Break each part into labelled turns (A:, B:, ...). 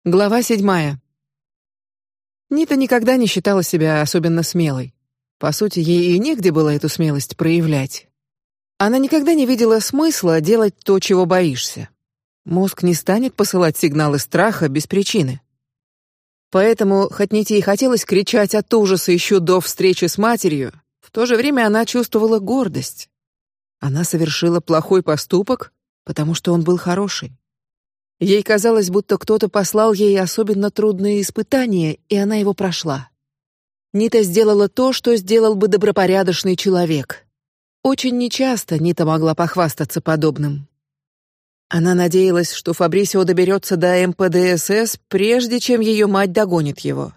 A: Глава 7. Нита никогда не считала себя особенно смелой. По сути, ей и негде было эту смелость проявлять. Она никогда не видела смысла делать то, чего боишься. Мозг не станет посылать сигналы страха без причины. Поэтому, хоть Ните и хотелось кричать от ужаса еще до встречи с матерью, в то же время она чувствовала гордость. Она совершила плохой поступок, потому что он был хороший. Ей казалось, будто кто-то послал ей особенно трудное испытание, и она его прошла. Нита сделала то, что сделал бы добропорядочный человек. Очень нечасто Нита могла похвастаться подобным. Она надеялась, что Фабрисио доберется до МПДСС, прежде чем ее мать догонит его.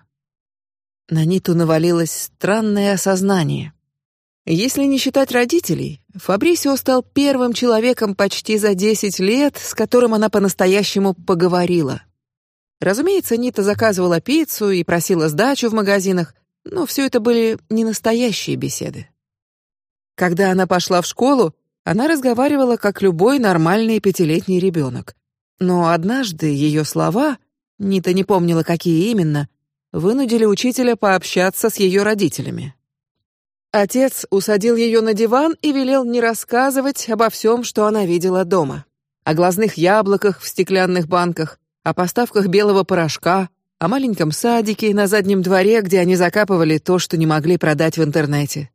A: На Ниту навалилось странное осознание. Если не считать родителей, Фабрисио стал первым человеком почти за 10 лет, с которым она по-настоящему поговорила. Разумеется, Нита заказывала пиццу и просила сдачу в магазинах, но все это были не настоящие беседы. Когда она пошла в школу, она разговаривала как любой нормальный 5-летний ребенок. Но однажды ее слова, Нита не помнила, какие именно, вынудили учителя пообщаться с ее родителями. Отец усадил ее на диван и велел не рассказывать обо всем, что она видела дома: о глазных яблоках в стеклянных банках, о поставках белого порошка, о маленьком садике на заднем дворе, где они закапывали то, что не могли продать в интернете.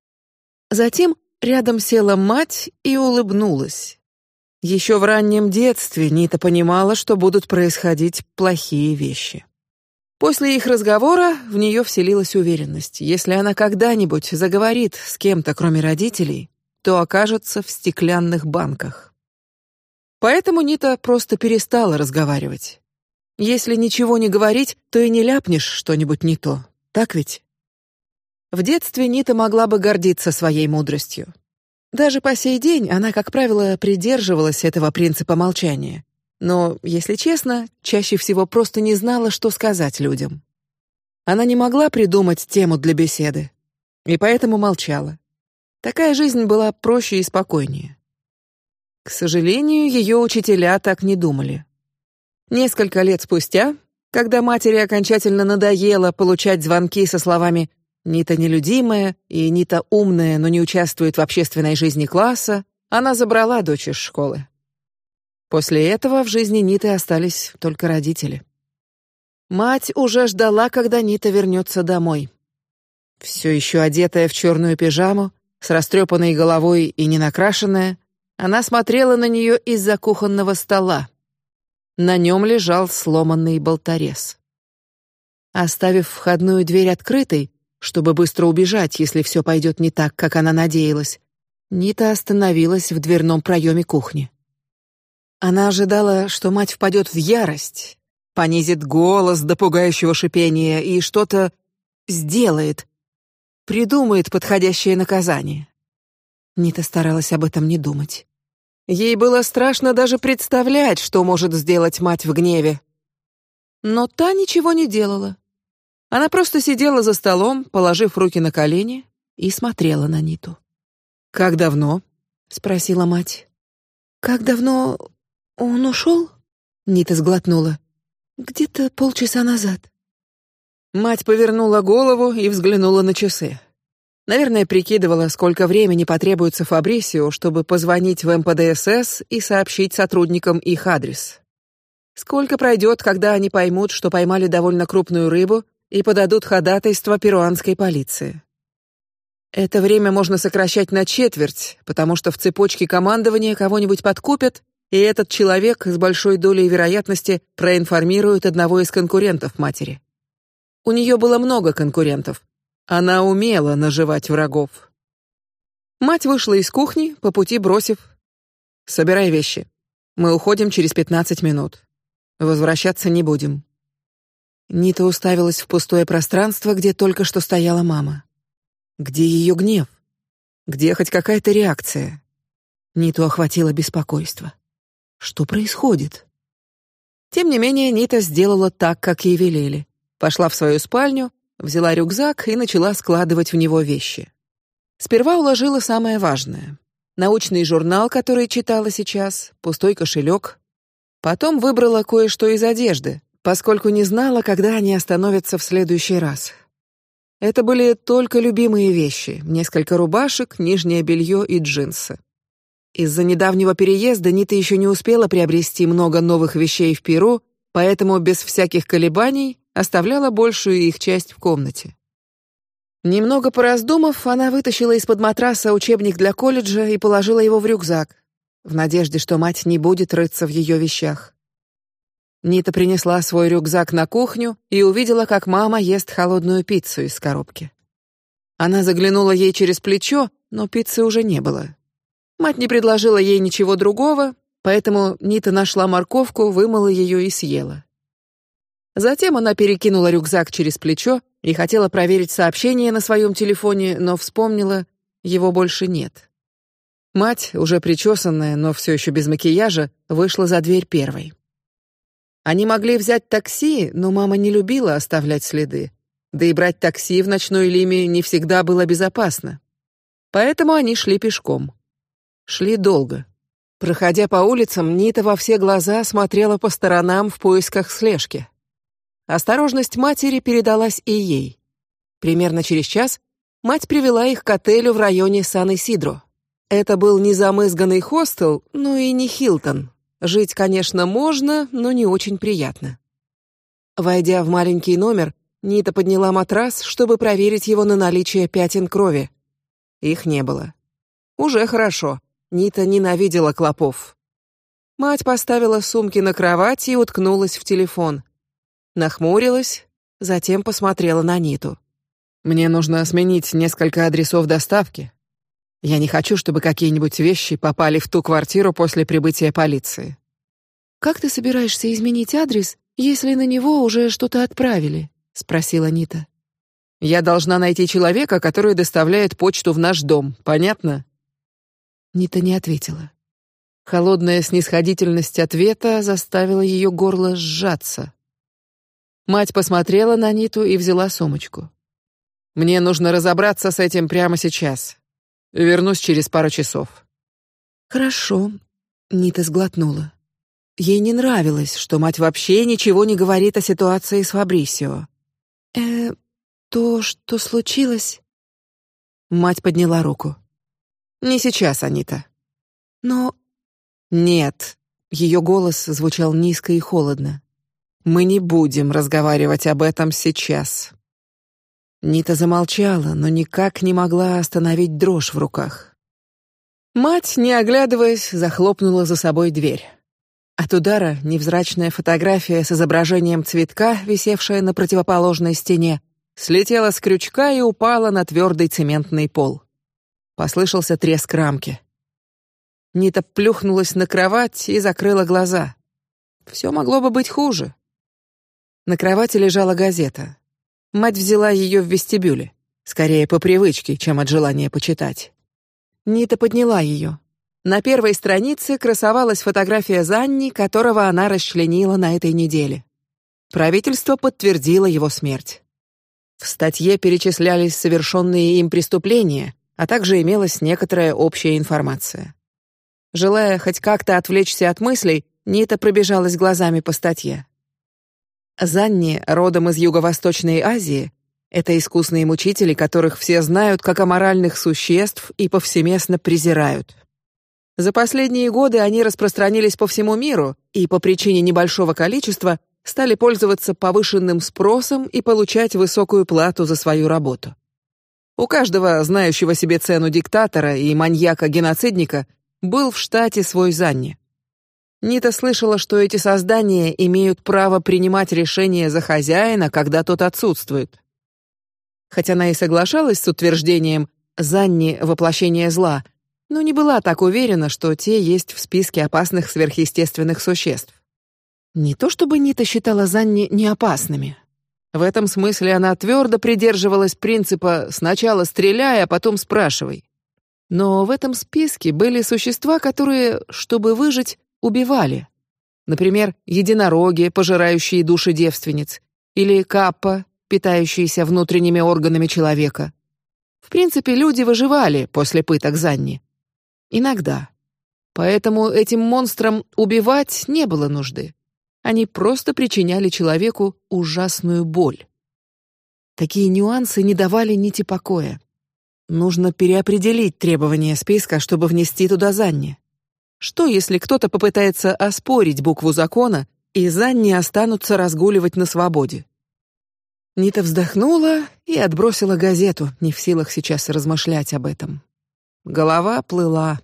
A: Затем рядом села мать и улыбнулась. Еще в раннем детстве Нита понимала, что будут происходить плохие вещи. После их разговора в нее вселилась уверенность: если она когда-нибудь заговорит с кем-то, кроме родителей, то окажется в стеклянных банках. Поэтому Нита просто перестала разговаривать. Если ничего не говорить, то и не ляпнешь что-нибудь не то, так ведь? В детстве Нита могла бы гордиться своей мудростью. Даже по сей день она, как правило, придерживалась этого принципа молчания. Но, если честно, чаще всего просто не знала, что сказать людям. Она не могла придумать тему для беседы, и поэтому молчала. Такая жизнь была проще и спокойнее. К сожалению, ее учителя так не думали. Несколько лет спустя, когда матери окончательно надоело получать звонки со словами «Нита нелюдимая» и «Нита умная, но не участвует в общественной жизни класса», она забрала дочь из школы. После этого в жизни Ниты остались только родители. Мать уже ждала, когда Нита вернется домой. Все еще одетая в черную пижаму, с растрепанной головой и не накрашенная, она смотрела на нее из-за кухонного стола. На нем лежал сломанный болторез. Оставив входную дверь открытой, чтобы быстро убежать, если все пойдет не так, как она надеялась, Нита остановилась в дверном проеме кухни. Она ожидала, что мать впадет в ярость, понизит голос до пугающего шипения и что-то сделает, придумает подходящее наказание. Нита старалась об этом не думать. Ей было страшно даже представлять, что может сделать мать в гневе. Но та ничего не делала. Она просто сидела за столом, положив руки на колени, и смотрела на Ниту. «Как давно?» — спросила мать. «Как давно он ушел?» — Нита сглотнула. «Где-то полчаса назад». Мать повернула голову и взглянула на часы. Наверное, прикидывала, сколько времени потребуется Фабрисио, чтобы позвонить в МПДСС и сообщить сотрудникам их адрес. Сколько пройдет, когда они поймут, что поймали довольно крупную рыбу, и подадут ходатайство перуанской полиции. Это время можно сокращать на четверть, потому что в цепочке командования кого-нибудь подкупят, и этот человек с большой долей вероятности проинформирует одного из конкурентов матери. У нее было много конкурентов. Она умела наживать врагов. Мать вышла из кухни, по пути бросив: «Собирай вещи. Мы уходим через 15 минут. Возвращаться не будем». Нита уставилась в пустое пространство, где только что стояла мама. Где ее гнев? Где хоть какая-то реакция? Ниту охватило беспокойство. Что происходит? Тем не менее, Нита сделала так, как ей велели. Пошла в свою спальню, взяла рюкзак и начала складывать в него вещи. Сперва уложила самое важное: научный журнал, который читала сейчас, пустой кошелек. Потом выбрала кое-что из одежды: поскольку не знала, когда они остановятся в следующий раз. Это были только любимые вещи: несколько рубашек, нижнее белье и джинсы. Из-за недавнего переезда Нита еще не успела приобрести много новых вещей в Перу, поэтому без всяких колебаний оставляла большую их часть в комнате. Немного пораздумав, она вытащила из-под матраса учебник для колледжа и положила его в рюкзак, в надежде, что мать не будет рыться в ее вещах. Нита принесла свой рюкзак на кухню и увидела, как мама ест холодную пиццу из коробки. Она заглянула ей через плечо, но пиццы уже не было. Мать не предложила ей ничего другого, поэтому Нита нашла морковку, вымыла ее и съела. Затем она перекинула рюкзак через плечо и хотела проверить сообщение на своем телефоне, но вспомнила, его больше нет. Мать, уже причесанная, но все еще без макияжа, вышла за дверь первой. Они могли взять такси, но мама не любила оставлять следы, да и брать такси в ночной Лиме не всегда было безопасно. Поэтому они шли пешком. Шли долго. Проходя по улицам, Нита во все глаза смотрела по сторонам в поисках слежки. Осторожность матери передалась и ей. Примерно через час мать привела их к отелю в районе Сан-Исидро. Это был не замызганный хостел, но и не Хилтон. Жить, конечно, можно, но не очень приятно. Войдя в маленький номер, Нита подняла матрас, чтобы проверить его на наличие пятен крови. Их не было. Уже хорошо. Нита ненавидела клопов. Мать поставила сумки на кровать и уткнулась в телефон. Нахмурилась, затем посмотрела на Ниту. Мне нужно сменить несколько адресов доставки. Я не хочу, чтобы какие-нибудь вещи попали в ту квартиру после прибытия полиции. Как ты собираешься изменить адрес, если на него уже что-то отправили? Спросила Нита. Я должна найти человека, который доставляет почту в наш дом. Понятно? Нита не ответила. Холодная снисходительность ответа заставила ее горло сжаться. Мать посмотрела на Ниту и взяла сумочку. Мне нужно разобраться с этим прямо сейчас. Вернусь через пару часов. Хорошо. Нита сглотнула. Ей не нравилось, что мать вообще ничего не говорит о ситуации с Фабрисио. То, что случилось? Мать подняла руку. Не сейчас, Анита. Но нет. Ее голос звучал низко и холодно. Мы не будем разговаривать об этом сейчас. Нита замолчала, но никак не могла остановить дрожь в руках. Мать, не оглядываясь, захлопнула за собой дверь. От удара невзрачная фотография с изображением цветка, висевшая на противоположной стене, слетела с крючка и упала на твердый цементный пол. Послышался треск рамки. Нита плюхнулась на кровать и закрыла глаза. Все могло бы быть хуже. На кровати лежала газета. Мать взяла ее в вестибюле, скорее по привычке, чем от желания почитать. Нита подняла ее. На первой странице красовалась фотография Занни, которого она расчленила на этой неделе. Правительство подтвердило его смерть. В статье перечислялись совершенные им преступления, а также имелась некоторая общая информация. Желая хоть как-то отвлечься от мыслей, Нита пробежалась глазами по статье. Занни, родом из Юго-Восточной Азии, это искусные мучители, которых все знают как аморальных существ и повсеместно презирают. За последние годы они распространились по всему миру и по причине небольшого количества стали пользоваться повышенным спросом и получать высокую плату за свою работу. У каждого знающего себе цену диктатора и маньяка-геноцидника был в штате свой Занни. Нита слышала, что эти создания имеют право принимать решения за хозяина, когда тот отсутствует. Хотя она и соглашалась с утверждением «Занни — воплощение зла», но не была так уверена, что те есть в списке опасных сверхъестественных существ. Не то чтобы Нита считала Занни неопасными. В этом смысле она твердо придерживалась принципа «сначала стреляй, а потом спрашивай». Но в этом списке были существа, которые, чтобы выжить, убивали. Например, единороги, пожирающие души девственниц, или каппа, питающиеся внутренними органами человека. В принципе, люди выживали после пыток Занни. Иногда. Поэтому этим монстрам убивать не было нужды. Они просто причиняли человеку ужасную боль. Такие нюансы не давали Ните покоя. Нужно переопределить требования списка, чтобы внести туда Занни. Что, если кто-то попытается оспорить букву закона, и Занни останутся разгуливать на свободе? Нита вздохнула и отбросила газету, не в силах сейчас размышлять об этом. Голова плыла.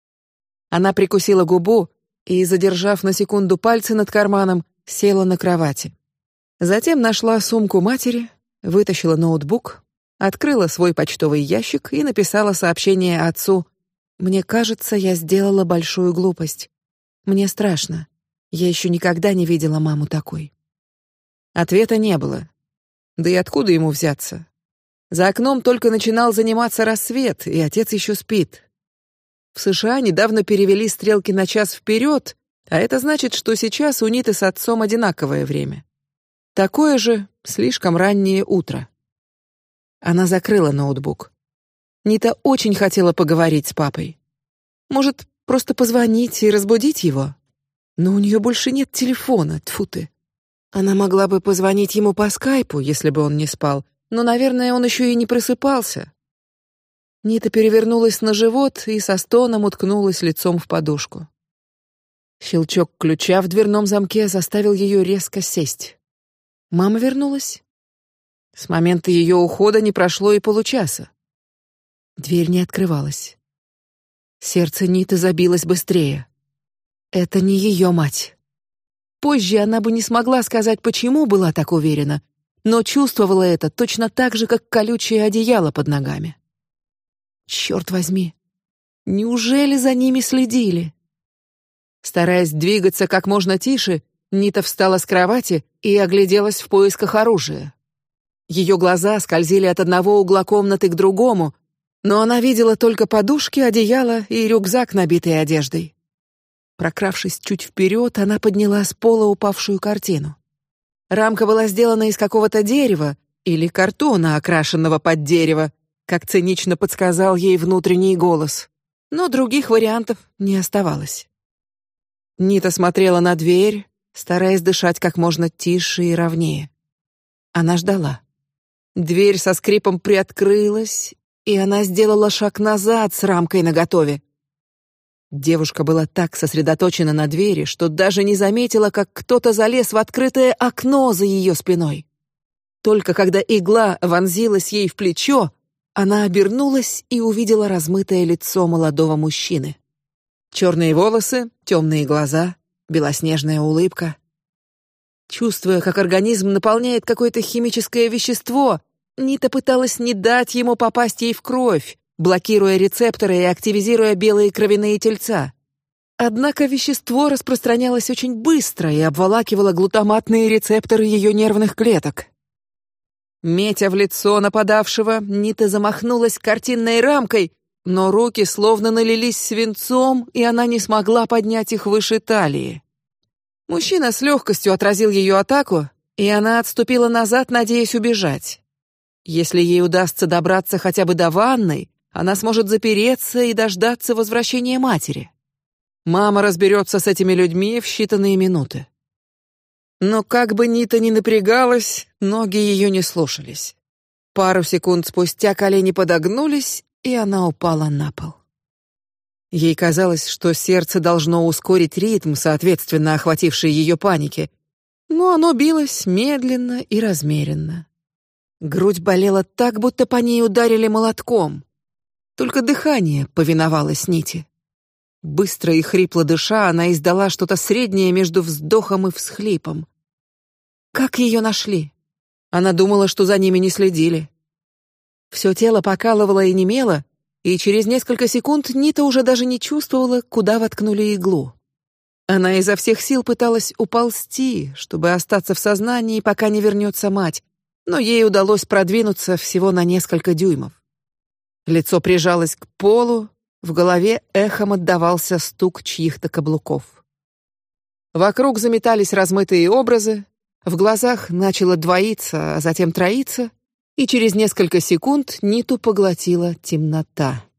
A: Она прикусила губу и, задержав на секунду пальцы над карманом, села на кровати. Затем нашла сумку матери, вытащила ноутбук, открыла свой почтовый ящик и написала сообщение отцу: «Мне кажется, я сделала большую глупость. Мне страшно. Я еще никогда не видела маму такой». Ответа не было. Да и откуда ему взяться? За окном только начинал заниматься рассвет, и отец еще спит. В США недавно перевели стрелки на час вперед, а это значит, что сейчас у Ниты с отцом одинаковое время. Такое же, слишком раннее утро. Она закрыла ноутбук. Нита очень хотела поговорить с папой. Может, просто позвонить и разбудить его? Но у нее больше нет телефона, тьфу ты. Она могла бы позвонить ему по скайпу, если бы он не спал, но, наверное, он еще и не просыпался. Нита перевернулась на живот и со стоном уткнулась лицом в подушку. Щелчок ключа в дверном замке заставил ее резко сесть. Мама вернулась? С момента ее ухода не прошло и получаса. Дверь не открывалась. Сердце Ниты забилось быстрее. Это не ее мать. Позже она бы не смогла сказать, почему была так уверена, но чувствовала это точно так же, как колючее одеяло под ногами. Черт возьми, неужели за ними следили? Стараясь двигаться как можно тише, Нита встала с кровати и огляделась в поисках оружия. Ее глаза скользили от одного угла комнаты к другому, но она видела только подушки, одеяло и рюкзак, набитый одеждой. Прокравшись чуть вперед, она подняла с пола упавшую картину. Рамка была сделана из какого-то дерева или картона, окрашенного под дерево, как цинично подсказал ей внутренний голос. Но других вариантов не оставалось. Нита смотрела на дверь, стараясь дышать как можно тише и ровнее. Она ждала. Дверь со скрипом приоткрылась, и она сделала шаг назад с рамкой наготове. Девушка была так сосредоточена на двери, что даже не заметила, как кто-то залез в открытое окно за ее спиной. Только когда игла вонзилась ей в плечо, она обернулась и увидела размытое лицо молодого мужчины. Черные волосы, темные глаза, белоснежная улыбка. Чувствуя, как организм наполняет какое-то химическое вещество, Нита пыталась не дать ему попасть ей в кровь, блокируя рецепторы и активизируя белые кровяные тельца. Однако вещество распространялось очень быстро и обволакивало глутаматные рецепторы ее нервных клеток. Метя в лицо нападавшего, Нита замахнулась картинной рамкой, но руки словно налились свинцом, и она не смогла поднять их выше талии. Мужчина с легкостью отразил ее атаку, и она отступила назад, надеясь убежать. Если ей удастся добраться хотя бы до ванной, она сможет запереться и дождаться возвращения матери. Мама разберется с этими людьми в считанные минуты. Но как бы Нита ни напрягалась, ноги ее не слушались. Пару секунд спустя колени подогнулись, и она упала на пол. Ей казалось, что сердце должно ускорить ритм, соответственно охватившей ее панике, но оно билось медленно и размеренно. Грудь болела так, будто по ней ударили молотком. Только дыхание повиновалось Ните. Быстро и хрипло дыша, она издала что-то среднее между вздохом и всхлипом. Как ее нашли? Она думала, что за ними не следили. Все тело покалывало и немело, и через несколько секунд Нита уже даже не чувствовала, куда воткнули иглу. Она изо всех сил пыталась уползти, чтобы остаться в сознании, пока не вернется мать, но ей удалось продвинуться всего на несколько дюймов. Лицо прижалось к полу, в голове эхом отдавался стук чьих-то каблуков. Вокруг заметались размытые образы, в глазах начало двоиться, а затем троиться, и через несколько секунд Ниту поглотила темнота.